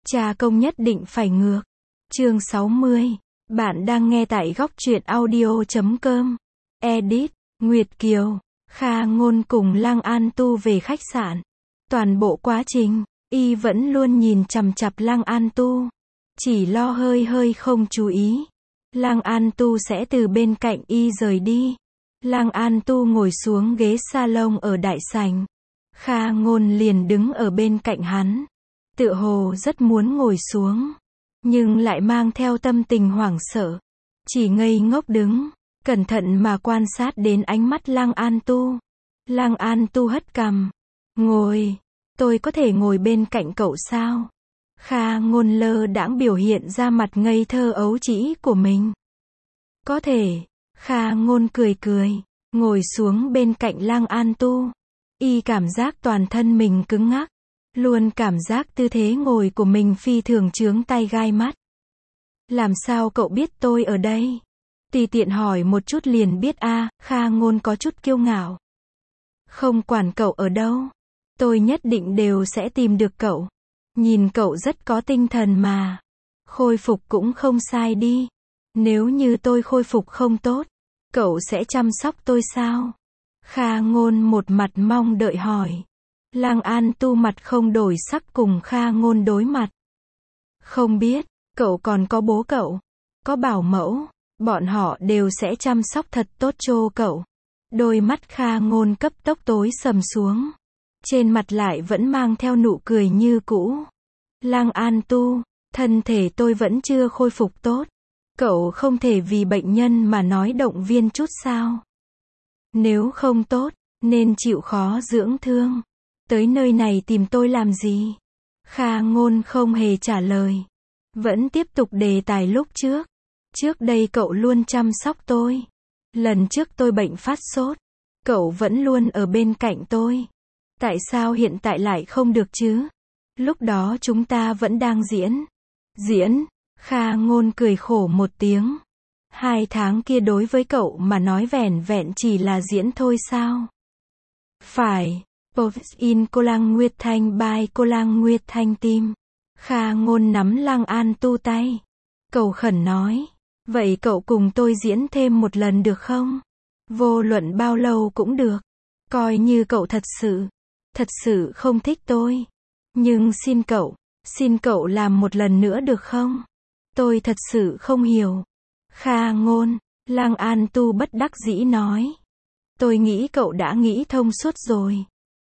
Cha công nhất định phải ngược. Chương 60. Bạn đang nghe tại góc truyện audio.com. Edit, Nguyệt Kiều. Kha Ngôn cùng Lăng An Tu về khách sạn. Toàn bộ quá trình, y vẫn luôn nhìn chằm chằm Lăng An Tu. Chỉ lo hơi hơi không chú ý. Lăng An Tu sẽ từ bên cạnh y rời đi. Lăng An Tu ngồi xuống ghế salon ở đại sảnh. Kha Ngôn liền đứng ở bên cạnh hắn. Tựa hồ rất muốn ngồi xuống, nhưng lại mang theo tâm tình hoảng sợ. Chỉ ngây ngốc đứng, cẩn thận mà quan sát đến ánh mắt Lăng An Tu. Lăng An Tu hất cằm. Ngồi, tôi có thể ngồi bên cạnh cậu sao? Kha Ngôn lơ đãng biểu hiện ra mặt ngây thơ ấu trĩ của mình. Có thể. Kha Ngôn cười cười, ngồi xuống bên cạnh Lăng An Tu. Y cảm giác toàn thân mình cứng ngắc. Luôn cảm giác tư thế ngồi của mình phi thường chướng tai gai mắt. Làm sao cậu biết tôi ở đây? Tùy tiện hỏi một chút liền biết a. Kha Ngôn có chút kiêu ngạo. Không quản cậu ở đâu, tôi nhất định đều sẽ tìm được cậu. Nhìn cậu rất có tinh thần mà. Khôi phục cũng không sai đi. Nếu như tôi khôi phục không tốt, cậu sẽ chăm sóc tôi sao? Kha Ngôn một mặt mong đợi hỏi. Lăng An Tu mặt không đổi sắc cùng Kha Ngôn đối mặt. Không biết, cậu còn có bố cậu, có bảo mẫu, bọn họ đều sẽ chăm sóc thật tốt cho cậu. Đôi mắt Kha Ngôn cấp tốc tối sầm xuống. Trên mặt lại vẫn mang theo nụ cười như cũ. Lăng An Tu, thân thể tôi vẫn chưa khôi phục tốt. Cậu không thể vì bệnh nhân mà nói động viên chút sao? Nếu không tốt, nên chịu khó dưỡng thương. Tới nơi này tìm tôi làm gì? Kha Ngôn không hề trả lời. Vẫn tiếp tục đề tài lúc trước. Trước đây cậu luôn chăm sóc tôi. Lần trước tôi bệnh phát sốt, cậu vẫn luôn ở bên cạnh tôi. Tại sao hiện tại lại không được chứ? Lúc đó chúng ta vẫn đang diễn. Diễn? Kha Ngôn cười khổ một tiếng. 2 tháng kia đối với cậu mà nói vẻn vẹn chỉ là diễn thôi sao? Phải. In Cô Lăng Nguyệt Thanh by Cô Lăng Nguyệt Thanh Tim. Kha Ngôn nắm Lăng An Tu tay. Cầu khẩn nói. Vậy cậu cùng tôi diễn thêm một lần được không? Vô luận bao lâu cũng được. Coi như cậu thật sự không thích tôi. Nhưng xin cậu làm một lần nữa được không? Tôi thật sự không hiểu. Kha Ngôn, Lăng An Tu bất đắc dĩ nói. Tôi nghĩ cậu đã nghĩ thông suốt rồi.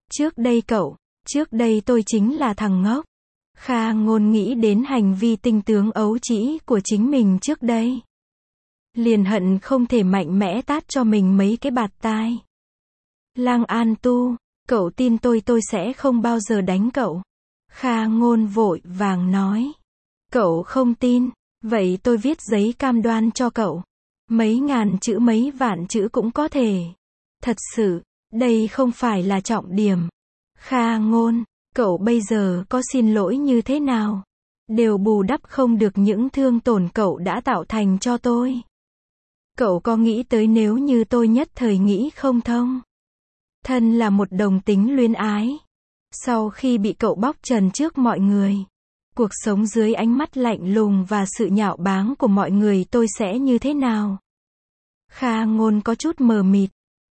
Trước đây tôi chính là thằng ngốc. Kha Ngôn nghĩ đến hành vi tinh tướng ấu trĩ của chính mình trước đây. Liền hận không thể mạnh mẽ tát cho mình mấy cái bạt tai. Lăng An Tu, cậu tin tôi sẽ không bao giờ đánh cậu. Kha Ngôn vội vàng nói. Cậu không tin, vậy tôi viết giấy cam đoan cho cậu. Mấy ngàn chữ mấy vạn chữ cũng có thể. Thật sự, đây không phải là trọng điểm. Kha Ngôn, cậu bây giờ có xin lỗi như thế nào? Đều bù đắp không được những thương tổn cậu đã tạo thành cho tôi. Cậu có nghĩ tới nếu như tôi nhất thời nghĩ không thông? Thân là một đồng tính luyến ái. Sau khi bị cậu bóc trần trước mọi người, cuộc sống dưới ánh mắt lạnh lùng và sự nhạo báng của mọi người tôi sẽ như thế nào? Kha Ngôn có chút mờ mịt.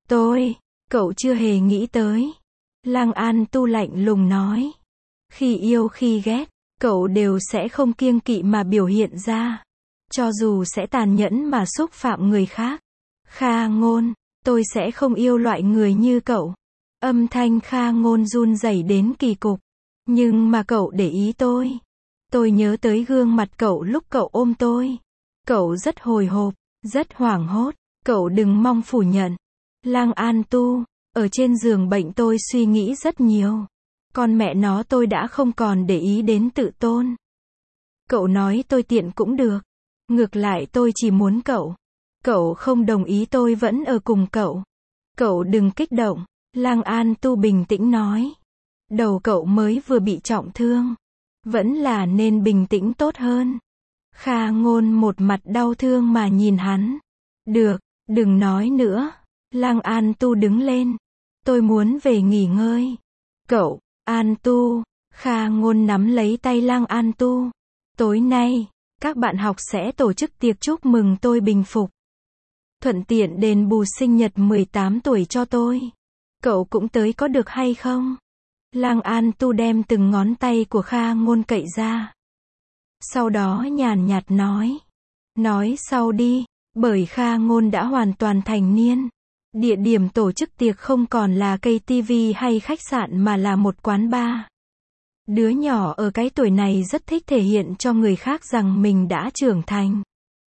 Cậu chưa hề nghĩ tới. Lăng An Tu lạnh lùng nói. Khi yêu khi ghét, cậu đều sẽ không kiêng kỵ mà biểu hiện ra. Cho dù sẽ tàn nhẫn mà xúc phạm người khác. Kha Ngôn, tôi sẽ không yêu loại người như cậu. Âm thanh Kha Ngôn run rẩy đến kỳ cục. Nhưng mà cậu để ý tôi. Tôi nhớ tới gương mặt cậu lúc cậu ôm tôi. Cậu rất hồi hộp, rất hoảng hốt. Cậu đừng mong phủ nhận. Lăng An Tu, ở trên giường bệnh tôi suy nghĩ rất nhiều. Con mẹ nó tôi đã không còn để ý đến tự tôn. Cậu nói tôi tiện cũng được. Ngược lại tôi chỉ muốn cậu. Cậu không đồng ý tôi vẫn ở cùng cậu. Cậu đừng kích động. Lăng An Tu bình tĩnh nói. Đầu cậu mới vừa bị trọng thương. Vẫn là nên bình tĩnh tốt hơn. Kha Ngôn một mặt đau thương mà nhìn hắn. Được, đừng nói nữa. Lăng An Tu đứng lên. Tôi muốn về nghỉ ngơi. Cậu, An Tu, Kha Ngôn nắm lấy tay Lăng An Tu. Tối nay, các bạn học sẽ tổ chức tiệc chúc mừng tôi bình phục. Thuận tiện đền bù sinh nhật 18 tuổi cho tôi. Cậu cũng tới có được hay không? Lăng An Tu đem từng ngón tay của Kha Ngôn cậy ra. Sau đó nhàn nhạt nói. Nói sau đi, bởi Kha Ngôn đã hoàn toàn thành niên. Địa điểm tổ chức tiệc không còn là cây tivi hay khách sạn mà là một quán bar. Đứa nhỏ ở cái tuổi này rất thích thể hiện cho người khác rằng mình đã trưởng thành.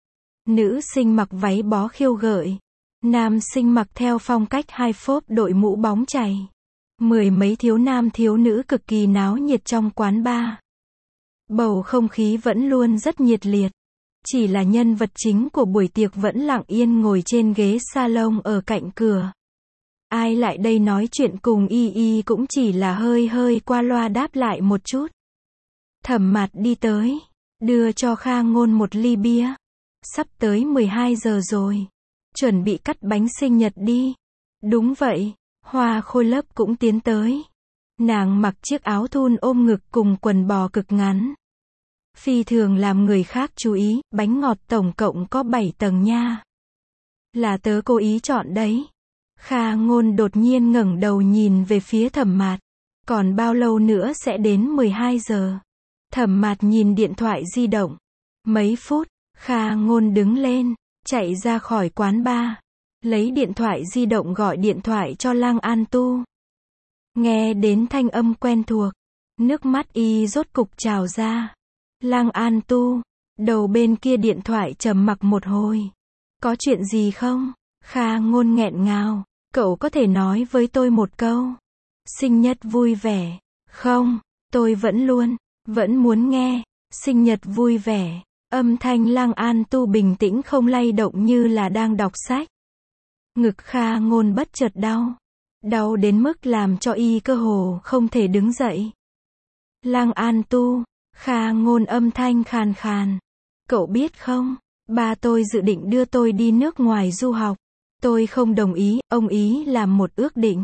Nữ sinh mặc váy bó khiêu gợi. Nam sinh mặc theo phong cách hai phốp đội mũ bóng chày. Mười mấy thiếu nam thiếu nữ cực kỳ náo nhiệt trong quán bar. Bầu không khí vẫn luôn rất nhiệt liệt. Chỉ là nhân vật chính của buổi tiệc vẫn lặng yên ngồi trên ghế salon ở cạnh cửa. Ai lại đây nói chuyện cùng y cũng chỉ là hơi hơi qua loa đáp lại một chút. Thẩm Mạt đi tới, đưa cho Kha Ngôn một ly bia. Sắp tới 12 giờ rồi. Chuẩn bị cắt bánh sinh nhật đi. Đúng vậy, Hoa Khôi Lớp cũng tiến tới. Nàng mặc chiếc áo thun ôm ngực cùng quần bò cực ngắn. Phi thường làm người khác chú ý, bánh ngọt tổng cộng có 7 tầng nha. Là tớ cố ý chọn đấy. Kha Ngôn đột nhiên ngẩng đầu nhìn về phía Thẩm Mạt. Còn bao lâu nữa sẽ đến 12 giờ? Thẩm Mạt nhìn điện thoại di động. Mấy phút, Kha Ngôn đứng lên, chạy ra khỏi quán bar. Lấy điện thoại di động gọi điện thoại cho Lăng An Tu. Nghe đến thanh âm quen thuộc. Nước mắt y rốt cục trào ra. Lăng An Tu. Đầu bên kia điện thoại trầm mặc một hồi. Có chuyện gì không? Kha Ngôn nghẹn ngào. Cậu có thể nói với tôi một câu. Sinh nhật vui vẻ. Không, tôi vẫn muốn nghe. Sinh nhật vui vẻ. Âm thanh Lăng An Tu bình tĩnh không lay động như là đang đọc sách. Ngực Kha Ngôn bất chợt đau. Đau đến mức làm cho y cơ hồ không thể đứng dậy. Lăng An Tu. Kha Ngôn âm thanh khàn khàn. Cậu biết không, ba tôi dự định đưa tôi đi nước ngoài du học. Tôi không đồng ý, ông ý làm một ước định.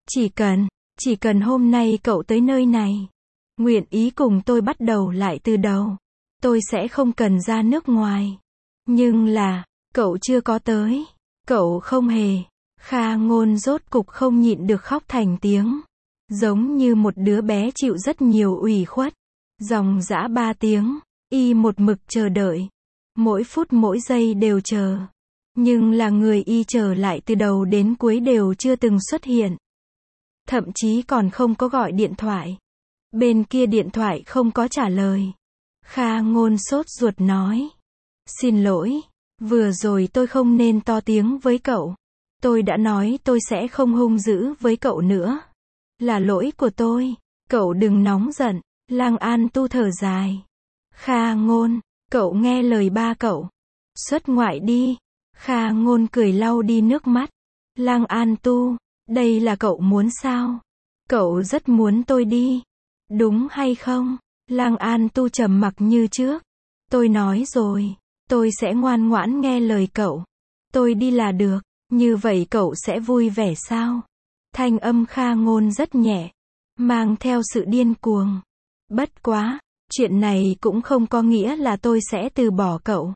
Chỉ cần hôm nay cậu tới nơi này, nguyện ý cùng tôi bắt đầu lại từ đầu, tôi sẽ không cần ra nước ngoài. Nhưng là, cậu chưa có tới. Cậu không hề. Kha Ngôn rốt cục không nhịn được khóc thành tiếng. Giống như một đứa bé chịu rất nhiều ủy khuất. Dòng dã 3 tiếng, y một mực chờ đợi. Mỗi phút mỗi giây đều chờ. Nhưng là người y chờ lại từ đầu đến cuối đều chưa từng xuất hiện. Thậm chí còn không có gọi điện thoại. Bên kia điện thoại không có trả lời. Kha Ngôn sốt ruột nói. Xin lỗi, vừa rồi tôi không nên to tiếng với cậu. Tôi đã nói tôi sẽ không hung dữ với cậu nữa. Là lỗi của tôi, cậu đừng nóng giận. Lăng An Tu thở dài. Kha Ngôn, cậu nghe lời ba cậu. Xuất ngoại đi. Kha Ngôn cười lau đi nước mắt. Lăng An Tu, đây là cậu muốn sao? Cậu rất muốn tôi đi. Đúng hay không? Lăng An Tu trầm mặc như trước. Tôi nói rồi, tôi sẽ ngoan ngoãn nghe lời cậu. Tôi đi là được, như vậy cậu sẽ vui vẻ sao? Thanh âm Kha Ngôn rất nhẹ, mang theo sự điên cuồng. Bất quá, chuyện này cũng không có nghĩa là tôi sẽ từ bỏ cậu.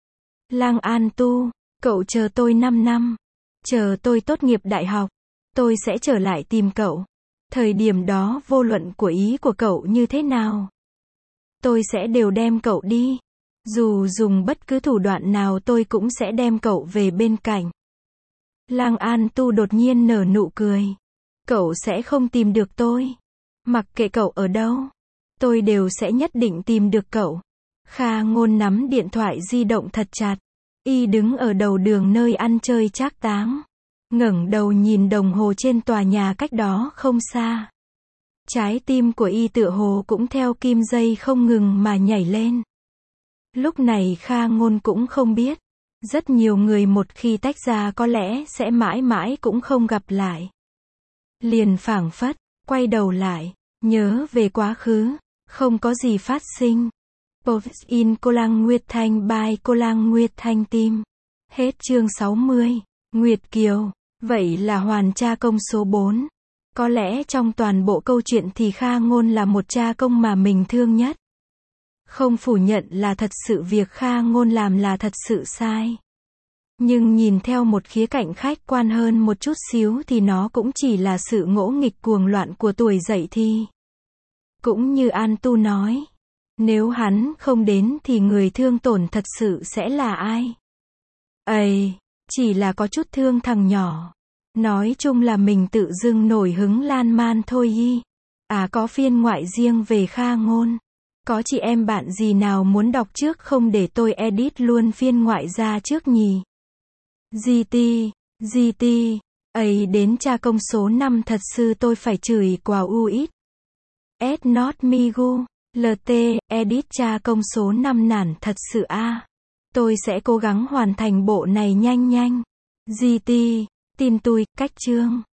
Lăng An Tu, cậu chờ tôi 5 năm. Chờ tôi tốt nghiệp đại học, tôi sẽ trở lại tìm cậu. Thời điểm đó vô luận của ý của cậu như thế nào, tôi sẽ đều đem cậu đi. Dù dùng bất cứ thủ đoạn nào tôi cũng sẽ đem cậu về bên cạnh. Lăng An Tu đột nhiên nở nụ cười. Cậu sẽ không tìm được tôi. Mặc kệ cậu ở đâu, tôi đều sẽ nhất định tìm được cậu. Kha Ngôn nắm điện thoại di động thật chặt. Y đứng ở đầu đường nơi ăn chơi trác táng. Ngẩng đầu nhìn đồng hồ trên tòa nhà cách đó không xa. Trái tim của y tựa hồ cũng theo kim dây không ngừng mà nhảy lên. Lúc này Kha Ngôn cũng không biết. Rất nhiều người một khi tách ra có lẽ sẽ mãi mãi cũng không gặp lại. Liền phảng phất, quay đầu lại, nhớ về quá khứ, không có gì phát sinh. Post in Cô Lăng Nguyệt Thanh by Cô Lăng Nguyệt Thanh Tim. Hết chương 60. Nguyệt Kiều. Vậy là hoàn tra công số 4. Có lẽ trong toàn bộ câu chuyện thì Kha Ngôn là một cha công mà mình thương nhất. Không phủ nhận là thật sự việc Kha Ngôn làm là thật sự sai. Nhưng nhìn theo một khía cạnh khách quan hơn một chút xíu thì nó cũng chỉ là sự ngỗ nghịch cuồng loạn của tuổi dậy thì. Cũng như An Tu nói, nếu hắn không đến thì người thương tổn thật sự sẽ là ai? Ây, chỉ là có chút thương thằng nhỏ. Nói chung là mình tự dưng nổi hứng lan man thôi hi. À có phiên ngoại riêng về Kha Ngôn. Có chị em bạn gì nào muốn đọc trước không để tôi edit luôn phiên ngoại ra trước nhỉ? GT, ấy đến cha công số 5 thật sự tôi phải chửi quả UX. S not me gu, LT, edit cha công số 5 nản thật sự a. Tôi sẽ cố gắng hoàn thành bộ này nhanh nhanh. GT, tin tôi, cách chương.